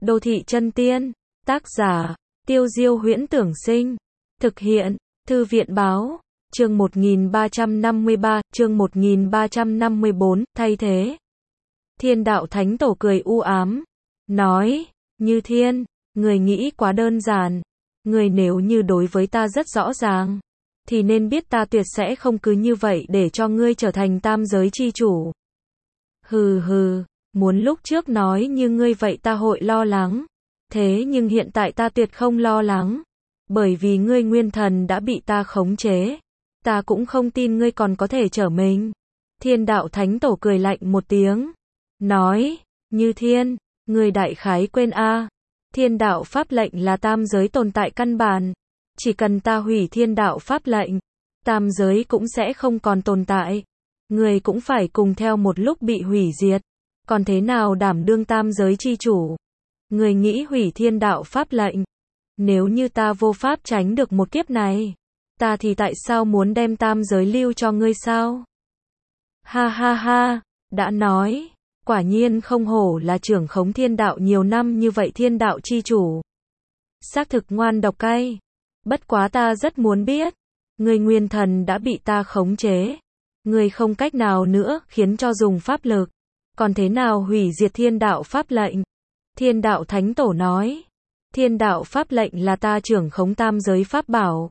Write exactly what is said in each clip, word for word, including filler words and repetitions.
Đô thị chân tiên. Tác giả, Tiêu Diêu Huyễn Tưởng Sinh. Thực hiện, Thư viện Báo. Chương một nghìn ba trăm năm mươi ba, chương một nghìn ba trăm năm mươi bốn, thay thế. Thiên đạo thánh tổ cười u ám. Nói, Như Thiên, người nghĩ quá đơn giản. Người nếu như đối với ta rất rõ ràng, thì nên biết ta tuyệt sẽ không cứ như vậy để cho ngươi trở thành tam giới chi chủ. Hừ hừ, muốn lúc trước nói như ngươi vậy ta hội lo lắng. Thế nhưng hiện tại ta tuyệt không lo lắng. Bởi vì ngươi nguyên thần đã bị ta khống chế. Ta cũng không tin ngươi còn có thể trở mình. Thiên đạo thánh tổ cười lạnh một tiếng. Nói, Như Thiên, ngươi đại khái quên a, thiên đạo pháp lệnh là tam giới tồn tại căn bản. Chỉ cần ta hủy thiên đạo pháp lệnh, tam giới cũng sẽ không còn tồn tại. Ngươi cũng phải cùng theo một lúc bị hủy diệt. Còn thế nào đảm đương tam giới chi chủ? Ngươi nghĩ hủy thiên đạo pháp lệnh? Nếu như ta vô pháp tránh được một kiếp này, ta thì tại sao muốn đem tam giới lưu cho ngươi sao? Ha ha ha, đã nói, quả nhiên không hổ là trưởng khống thiên đạo nhiều năm như vậy thiên đạo chi chủ. Xác thực ngoan độc cay. Bất quá ta rất muốn biết, ngươi nguyên thần đã bị ta khống chế. Ngươi không cách nào nữa khiến cho dùng pháp lực. Còn thế nào hủy diệt thiên đạo pháp lệnh? Thiên đạo thánh tổ nói, thiên đạo pháp lệnh là ta trưởng khống tam giới pháp bảo.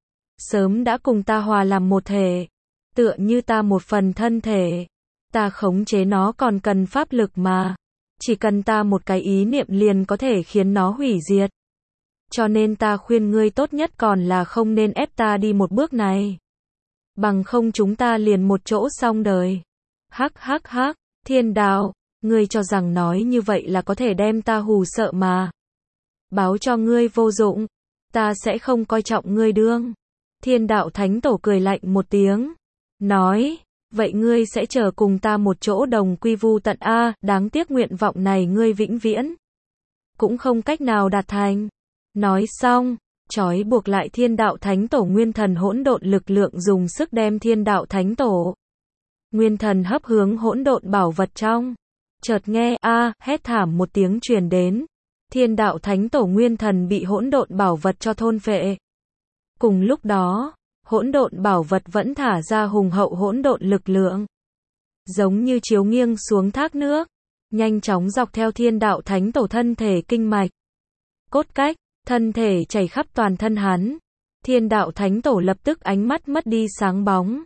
Sớm đã cùng ta hòa làm một thể. Tựa như ta một phần thân thể. Ta khống chế nó còn cần pháp lực mà. Chỉ cần ta một cái ý niệm liền có thể khiến nó hủy diệt. Cho nên ta khuyên ngươi tốt nhất còn là không nên ép ta đi một bước này. Bằng không chúng ta liền một chỗ xong đời. Hắc hắc hắc, thiên đạo, ngươi cho rằng nói như vậy là có thể đem ta hù sợ mà. Báo cho ngươi vô dụng, ta sẽ không coi trọng ngươi đương. Thiên đạo thánh tổ cười lạnh một tiếng. Nói, vậy ngươi sẽ chờ cùng ta một chỗ đồng quy vu tận a, đáng tiếc nguyện vọng này ngươi vĩnh viễn cũng không cách nào đạt thành. Nói xong, trói buộc lại thiên đạo thánh tổ nguyên thần hỗn độn lực lượng dùng sức đem thiên đạo thánh tổ nguyên thần hấp hướng hỗn độn bảo vật trong. Chợt nghe a, hét thảm một tiếng truyền đến. Thiên đạo thánh tổ nguyên thần bị hỗn độn bảo vật cho thôn phệ. Cùng lúc đó, hỗn độn bảo vật vẫn thả ra hùng hậu hỗn độn lực lượng, giống như chiếu nghiêng xuống thác nước, nhanh chóng dọc theo thiên đạo thánh tổ thân thể kinh mạch, cốt cách, thân thể chảy khắp toàn thân hắn. Thiên đạo thánh tổ lập tức ánh mắt mất đi sáng bóng.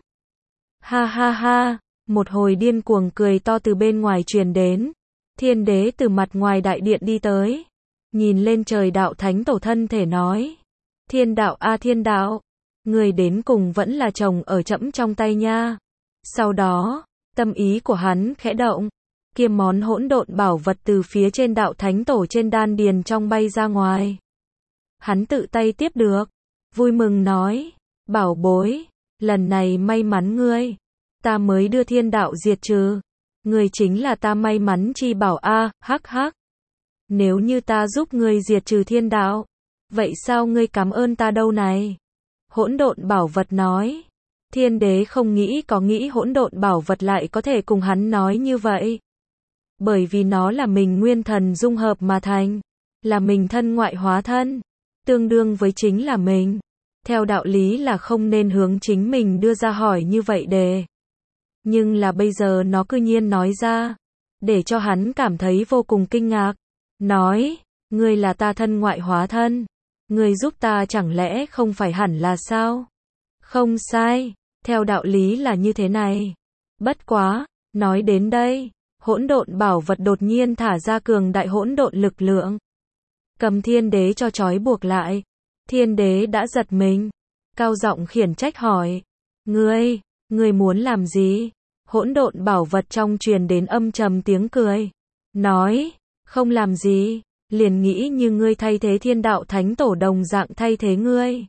Ha ha ha, một hồi điên cuồng cười to từ bên ngoài truyền đến. Thiên đế từ mặt ngoài đại điện đi tới, nhìn lên trời đạo thánh tổ thân thể nói, thiên đạo a thiên đạo, người đến cùng vẫn là chồng ở trẫm trong tay nha. Sau đó, tâm ý của hắn khẽ động, kiêm món hỗn độn bảo vật từ phía trên đạo thánh tổ trên đan điền trong bay ra ngoài. Hắn tự tay tiếp được, vui mừng nói, bảo bối, lần này may mắn ngươi, ta mới đưa thiên đạo diệt trừ, ngươi chính là ta may mắn chi bảo a, hắc hắc. Nếu như ta giúp ngươi diệt trừ thiên đạo, vậy sao ngươi cảm ơn ta đâu này? Hỗn độn bảo vật nói. Thiên đế không nghĩ có nghĩ hỗn độn bảo vật lại có thể cùng hắn nói như vậy. Bởi vì nó là mình nguyên thần dung hợp mà thành, là mình thân ngoại hóa thân, tương đương với chính là mình. Theo đạo lý là không nên hướng chính mình đưa ra hỏi như vậy đề. Nhưng là bây giờ nó cư nhiên nói ra, để cho hắn cảm thấy vô cùng kinh ngạc. Nói, ngươi là ta thân ngoại hóa thân, ngươi giúp ta chẳng lẽ không phải hẳn là sao? Không sai, theo đạo lý là như thế này. Bất quá, nói đến đây, hỗn độn bảo vật đột nhiên thả ra cường đại hỗn độn lực lượng, cầm thiên đế cho trói buộc lại. Thiên đế đã giật mình, cao giọng khiển trách hỏi, ngươi, ngươi muốn làm gì? Hỗn độn bảo vật trong truyền đến âm trầm tiếng cười, nói, không làm gì, liền nghĩ như ngươi thay thế thiên đạo thánh tổ đồng dạng thay thế ngươi.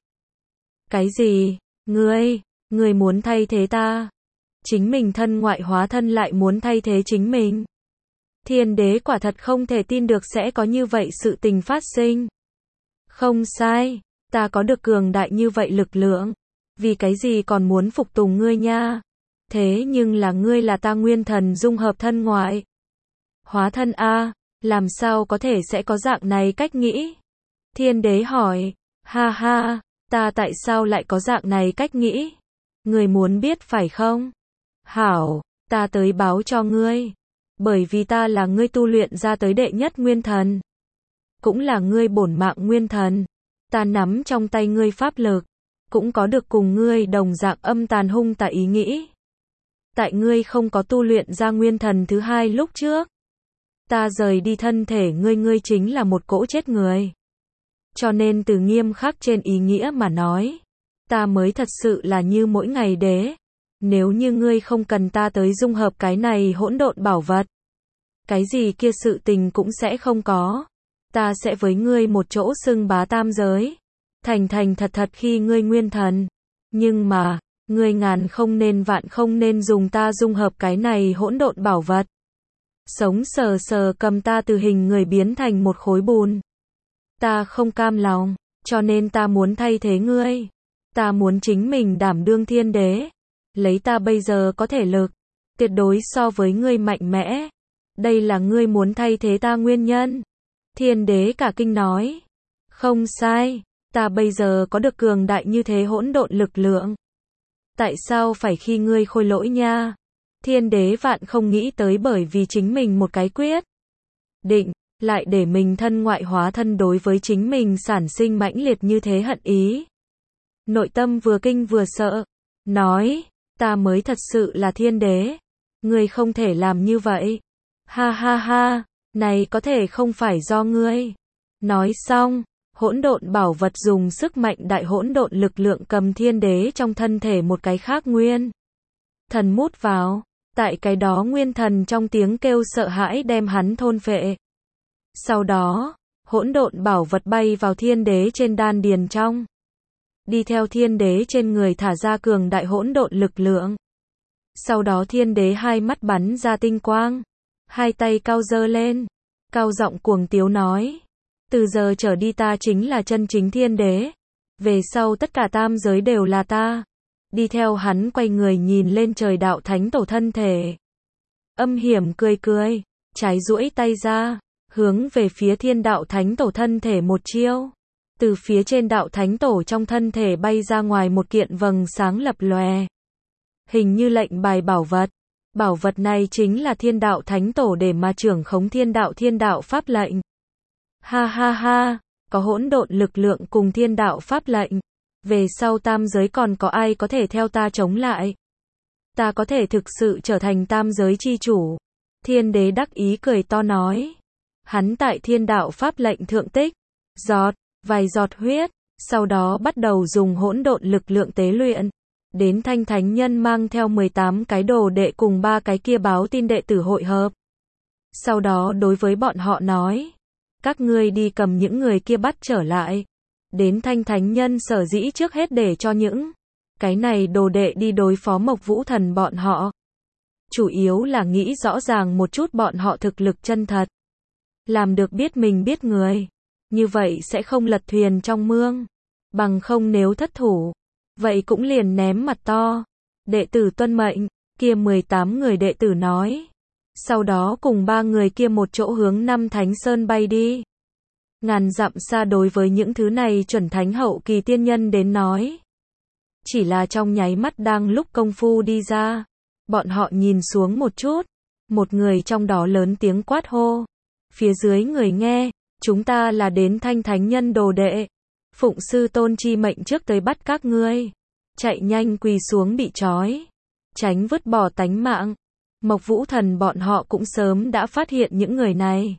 Cái gì? Ngươi, ngươi muốn thay thế ta? Chính mình thân ngoại hóa thân lại muốn thay thế chính mình. Thiên đế quả thật không thể tin được sẽ có như vậy sự tình phát sinh. Không sai, ta có được cường đại như vậy lực lượng, vì cái gì còn muốn phục tùng ngươi nha? Thế nhưng là ngươi là ta nguyên thần dung hợp thân ngoại hóa thân a, Làm sao có thể sẽ có dạng này cách nghĩ? Thiên đế hỏi, ha ha, ta tại sao lại có dạng này cách nghĩ? Ngươi muốn biết phải không? Hảo, ta tới báo cho ngươi. Bởi vì ta là ngươi tu luyện ra tới đệ nhất nguyên thần. Cũng là ngươi bổn mạng nguyên thần. Ta nắm trong tay ngươi pháp lực. Cũng có được cùng ngươi đồng dạng âm tàn hung tà ý nghĩ. Tại ngươi không có tu luyện ra nguyên thần thứ hai lúc trước. Ta rời đi thân thể ngươi, ngươi chính là một cỗ chết người. Cho nên từ nghiêm khắc trên ý nghĩa mà nói, ta mới thật sự là như mỗi ngày đế. Nếu như ngươi không cần ta tới dung hợp cái này hỗn độn bảo vật, cái gì kia sự tình cũng sẽ không có. Ta sẽ với ngươi một chỗ xưng bá tam giới, thành thành thật thật khi ngươi nguyên thần. Nhưng mà, ngươi ngàn không nên vạn không nên dùng ta dung hợp cái này hỗn độn bảo vật. Sống sờ sờ cầm ta từ hình người biến thành một khối bùn. Ta không cam lòng, cho nên ta muốn thay thế ngươi. Ta muốn chính mình đảm đương thiên đế. Lấy ta bây giờ có thể lực, tuyệt đối so với ngươi mạnh mẽ. Đây là ngươi muốn thay thế ta nguyên nhân. Thiên đế cả kinh nói. Không sai, ta bây giờ có được cường đại như thế hỗn độn lực lượng. Tại sao phải khi ngươi khôi lỗi nha? Thiên đế vạn không nghĩ tới bởi vì chính mình một cái quyết định, lại để mình thân ngoại hóa thân đối với chính mình sản sinh mãnh liệt như thế hận ý. Nội tâm vừa kinh vừa sợ, nói, ta mới thật sự là thiên đế. Ngươi không thể làm như vậy. Ha ha ha, này có thể không phải do ngươi. Nói xong, hỗn độn bảo vật dùng sức mạnh đại hỗn độn lực lượng cầm thiên đế trong thân thể một cái khác nguyên thần mút vào. Tại cái đó nguyên thần trong tiếng kêu sợ hãi đem hắn thôn phệ. Sau đó, hỗn độn bảo vật bay vào thiên đế trên đan điền trong. Đi theo thiên đế trên người thả ra cường đại hỗn độn lực lượng. Sau đó thiên đế hai mắt bắn ra tinh quang. Hai tay cao giơ lên. Cao giọng cuồng tiếu nói. Từ giờ trở đi ta chính là chân chính thiên đế. Về sau tất cả tam giới đều là ta. Đi theo hắn quay người nhìn lên trời đạo thánh tổ thân thể. Âm hiểm cười cười. Trái duỗi tay ra. Hướng về phía thiên đạo thánh tổ thân thể một chiêu. Từ phía trên đạo thánh tổ trong thân thể bay ra ngoài một kiện vầng sáng lập lòe. Hình như lệnh bài bảo vật. Bảo vật này chính là thiên đạo thánh tổ để mà trưởng khống thiên đạo thiên đạo pháp lệnh. Ha ha ha, có hỗn độn lực lượng cùng thiên đạo pháp lệnh. Về sau tam giới còn có ai có thể theo ta chống lại? Ta có thể thực sự trở thành tam giới chi chủ. Thiên đế đắc ý cười to nói. Hắn tại thiên đạo pháp lệnh thượng tích. Giọt, vài giọt huyết. Sau đó bắt đầu dùng hỗn độn lực lượng tế luyện. Đến thanh thánh nhân mang theo mười tám cái đồ đệ cùng ba cái kia báo tin đệ tử hội hợp. Sau đó đối với bọn họ nói. Các ngươi đi cầm những người kia bắt trở lại. Đến thanh thánh nhân sở dĩ trước hết để cho những cái này đồ đệ đi đối phó Mộc Vũ Thần bọn họ. Chủ yếu là nghĩ rõ ràng một chút bọn họ thực lực chân thật. Làm được biết mình biết người. Như vậy sẽ không lật thuyền trong mương. Bằng không nếu thất thủ. Vậy cũng liền ném mặt to. Đệ tử tuân mệnh. Kia mười tám người đệ tử nói. Sau đó cùng ba người kia một chỗ hướng năm Thánh Sơn bay đi. Ngàn dặm xa đối với những thứ này chuẩn thánh hậu kỳ tiên nhân đến nói. Chỉ là trong nháy mắt đang lúc công phu đi ra. Bọn họ nhìn xuống một chút. Một người trong đó lớn tiếng quát hô. Phía dưới người nghe. Chúng ta là đến thanh thánh nhân đồ đệ. Phụng sư tôn chi mệnh trước tới bắt các ngươi. Chạy nhanh quỳ xuống bị trói. Tránh vứt bỏ tánh mạng. Mộc Vũ Thần bọn họ cũng sớm đã phát hiện những người này.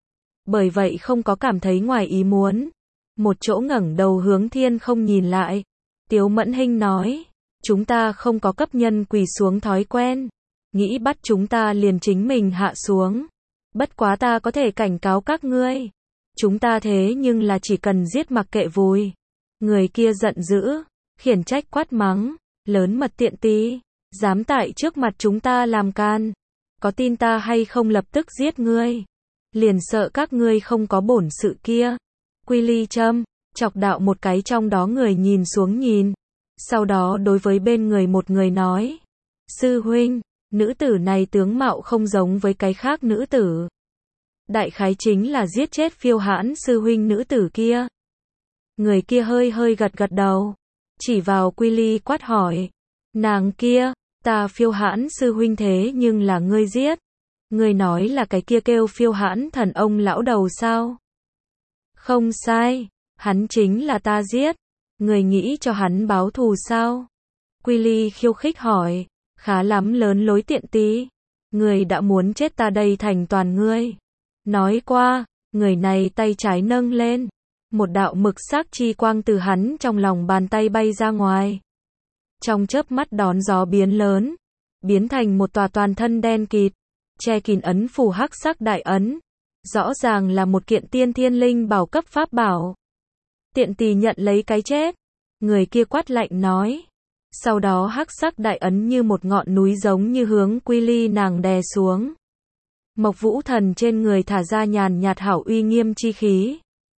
Bởi vậy không có cảm thấy ngoài ý muốn. Một chỗ ngẩng đầu hướng thiên không nhìn lại. Tiếu Mẫn Hinh nói. Chúng ta không có cấp nhân quỳ xuống thói quen. Nghĩ bắt chúng ta liền chính mình hạ xuống. Bất quá ta có thể cảnh cáo các ngươi. Chúng ta thế nhưng là chỉ cần giết mặc kệ vùi. Người kia giận dữ. Khiển trách quát mắng. Lớn mật tiện tí. Dám tại trước mặt chúng ta làm can. Có tin ta hay không lập tức giết ngươi. Liền sợ các ngươi không có bổn sự kia. Quy ly châm. Chọc đạo một cái trong đó người nhìn xuống nhìn. Sau đó đối với bên người một người nói. Sư huynh, nữ tử này tướng mạo không giống với cái khác nữ tử. Đại khái chính là giết chết Phiêu Hãn sư huynh nữ tử kia. Người kia hơi hơi gật gật đầu, chỉ vào Quy Ly quát hỏi. Nàng kia, ta Phiêu Hãn sư huynh thế nhưng là ngươi giết. Ngươi nói là cái kia kêu Phiêu Hãn thần ông lão đầu sao? Không sai, hắn chính là ta giết. Ngươi nghĩ cho hắn báo thù sao? Quy Ly khiêu khích hỏi, khá lắm lớn lối tiện tí. Ngươi đã muốn chết ta đây thành toàn ngươi. Nói qua, người này tay trái nâng lên. Một đạo mực sắc chi quang từ hắn trong lòng bàn tay bay ra ngoài. Trong chớp mắt đón gió biến lớn, biến thành một tòa toàn thân đen kịt, che kín ấn phù hắc sắc đại ấn. Rõ ràng là một kiện tiên thiên linh bảo cấp pháp bảo. Tiện tỳ nhận lấy cái chết. Người kia quát lạnh nói. Sau đó hắc sắc đại ấn như một ngọn núi giống như hướng Quy Ly nàng đè xuống. Mộc Vũ Thần trên người thả ra nhàn nhạt hảo uy nghiêm chi khí.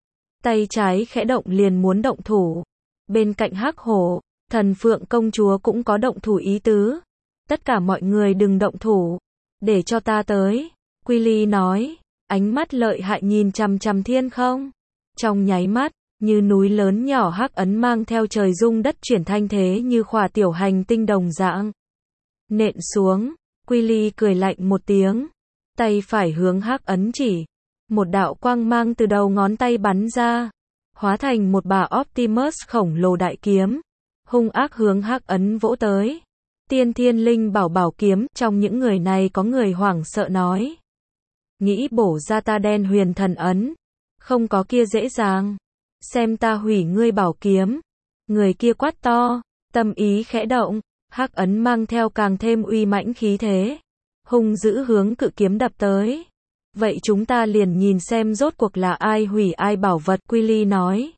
Tay trái khẽ động liền muốn động thủ. Bên cạnh Hắc Hổ, Thần Phượng công chúa cũng có động thủ ý tứ. Tất cả mọi người đừng động thủ, để cho ta tới. Quy Ly nói, ánh mắt lợi hại nhìn chằm chằm thiên không. Trong nháy mắt, như núi lớn nhỏ hắc ấn mang theo trời rung đất chuyển thanh thế như khỏa tiểu hành tinh đồng dạng. Nện xuống, Quy Ly cười lạnh một tiếng. Tay phải hướng hắc ấn chỉ. Một đạo quang mang từ đầu ngón tay bắn ra. Hóa thành một bà Optimus khổng lồ đại kiếm. Hung ác hướng hắc ấn vỗ tới. Tiên thiên linh bảo bảo kiếm. Trong những người này có người hoảng sợ nói. Nghĩ bổ ra ta đen huyền thần ấn. Không có kia dễ dàng. Xem ta hủy ngươi bảo kiếm. Người kia quát to. Tâm ý khẽ động. Hắc ấn mang theo càng thêm uy mãnh khí thế. Hung dữ hướng cự kiếm đập tới. Vậy chúng ta liền nhìn xem rốt cuộc là ai hủy ai bảo vật. Quy Ly nói.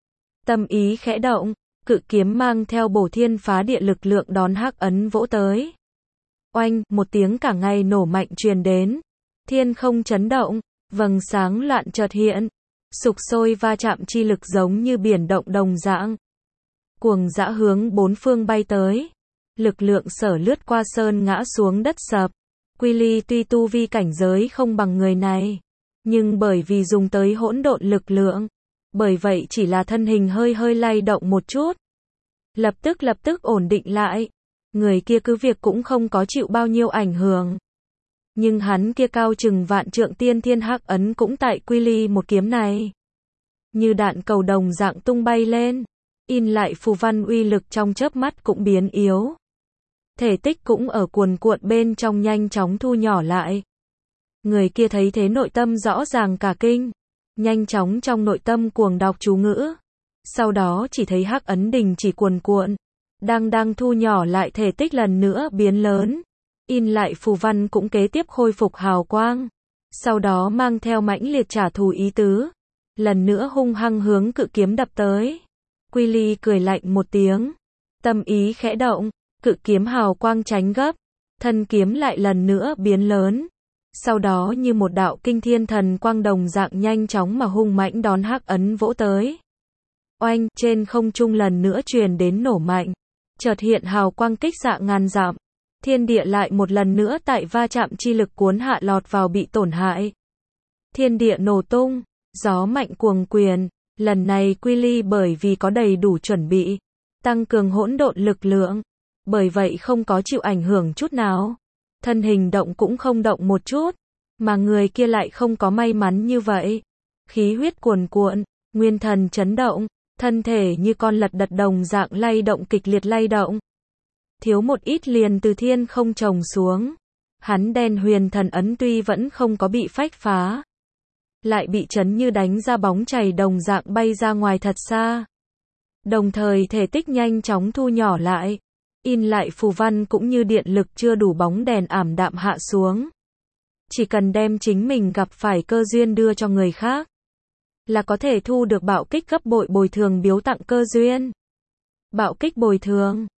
Tâm ý khẽ động. Cự kiếm mang theo bổ thiên phá địa lực lượng đón hắc ấn vỗ tới. Oanh, một tiếng cả ngày nổ mạnh truyền đến. Thiên không chấn động. Vầng sáng loạn chợt hiện. Sục sôi va chạm chi lực giống như biển động đồng dạng. Cuồng dã hướng bốn phương bay tới. Lực lượng sở lướt qua sơn ngã xuống đất sập. Quy Ly tuy tu vi cảnh giới không bằng người này, nhưng bởi vì dùng tới hỗn độn lực lượng, bởi vậy chỉ là thân hình hơi hơi lay động một chút. Lập tức lập tức ổn định lại. Người kia cứ việc cũng không có chịu bao nhiêu ảnh hưởng. Nhưng hắn kia cao chừng vạn trượng tiên thiên hắc ấn cũng tại Quy Ly một kiếm này. Như đạn cầu đồng dạng tung bay lên. In lại phù văn uy lực trong chớp mắt cũng biến yếu. Thể tích cũng ở cuồn cuộn bên trong nhanh chóng thu nhỏ lại. Người kia thấy thế nội tâm rõ ràng cả kinh. Nhanh chóng trong nội tâm cuồng đọc chú ngữ. Sau đó chỉ thấy hắc ấn đình chỉ cuồn cuộn. Đang đang thu nhỏ lại thể tích lần nữa biến lớn. In lại phù văn cũng kế tiếp khôi phục hào quang. Sau đó mang theo mãnh liệt trả thù ý tứ. Lần nữa hung hăng hướng cự kiếm đập tới. Quy Ly cười lạnh một tiếng. Tâm ý khẽ động. Cự kiếm hào quang tránh gấp. Thân kiếm lại lần nữa biến lớn. Sau đó như một đạo kinh thiên thần quang đồng dạng nhanh chóng mà hung mãnh đón hắc ấn vỗ tới. Oanh, trên không trung lần nữa truyền đến nổ mạnh. Chợt hiện hào quang kích xạ ngàn dặm. Thiên địa lại một lần nữa tại va chạm chi lực cuốn hạ lọt vào bị tổn hại. Thiên địa nổ tung, gió mạnh cuồng quyền. Lần này Quy Ly bởi vì có đầy đủ chuẩn bị, tăng cường hỗn độn lực lượng. Bởi vậy không có chịu ảnh hưởng chút nào. Thân hình động cũng không động một chút. Mà người kia lại không có may mắn như vậy. Khí huyết cuồn cuộn, nguyên thần chấn động. Thân thể như con lật đật đồng dạng lay động kịch liệt lay động. Thiếu một ít liền từ thiên không trồng xuống. Hắn đen huyền thần ấn tuy vẫn không có bị phách phá. Lại bị chấn như đánh ra bóng chày đồng dạng bay ra ngoài thật xa. Đồng thời thể tích nhanh chóng thu nhỏ lại. In lại phù văn cũng như điện lực chưa đủ bóng đèn ảm đạm hạ xuống. Chỉ cần đem chính mình gặp phải cơ duyên đưa cho người khác, là có thể thu được bạo kích gấp bội bồi thường biếu tặng cơ duyên. Bạo kích bồi thường.